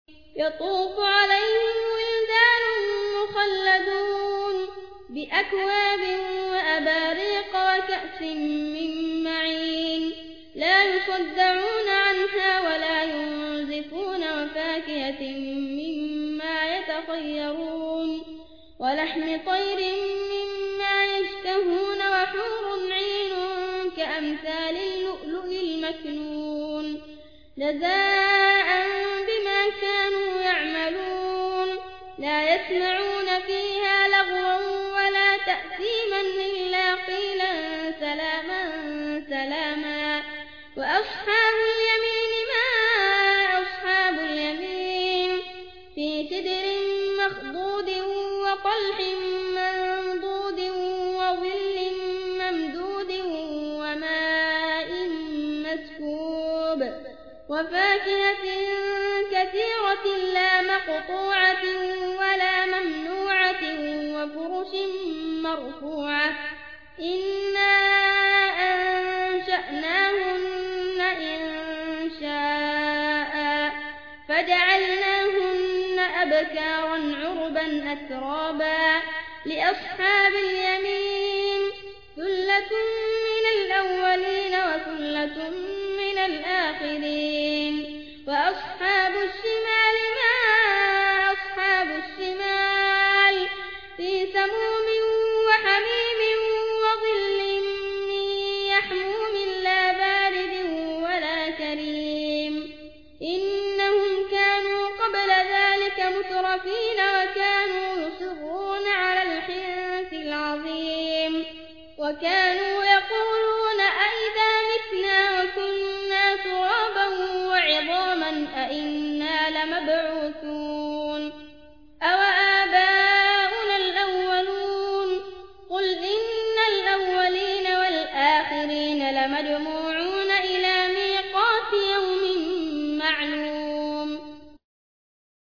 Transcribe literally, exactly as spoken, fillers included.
يطوف عليهم ولدان مخلدون بأكواب وأباريق وكأس من معين لا يصدعون عنها ولا ينزفون وفاكهة مما يتخيرون ولحم طير مما يشتهون وحور عين كأمثال اللؤلؤ المكنون جزاء بما كانوا يعملون لا يسمعون فيها لغوا ولا تأثيما إلا قيلا سلاما سلاما وأصحاب اليمين ما أصحاب اليمين في سدر مخضود وطلح منضود وظل ممدود وماء مسكوب وفاكهة كثيرة لا مقطوعة ولا ممنوعة وفرش مرفوعة إنا أنشأناهن إن شاء فجعلناهن أبكارا عربا أترابا لأصحاب اليمين ثلة من الأولين وثلة من الآخرين وأصحاب الشمال ما أصحاب الشمال في سموم وحميم وظل من يحموم لا بارد ولا كريم إنهم كانوا قبل ذلك مترفين وكانوا يصرون على الحنث العظيم وكانوا يقولون أئذا متنا وكنا ترابا وعظاما أئنا لمبعوثون أوآباؤنا الأولون قل إن الأولين والآخرين لمجموعون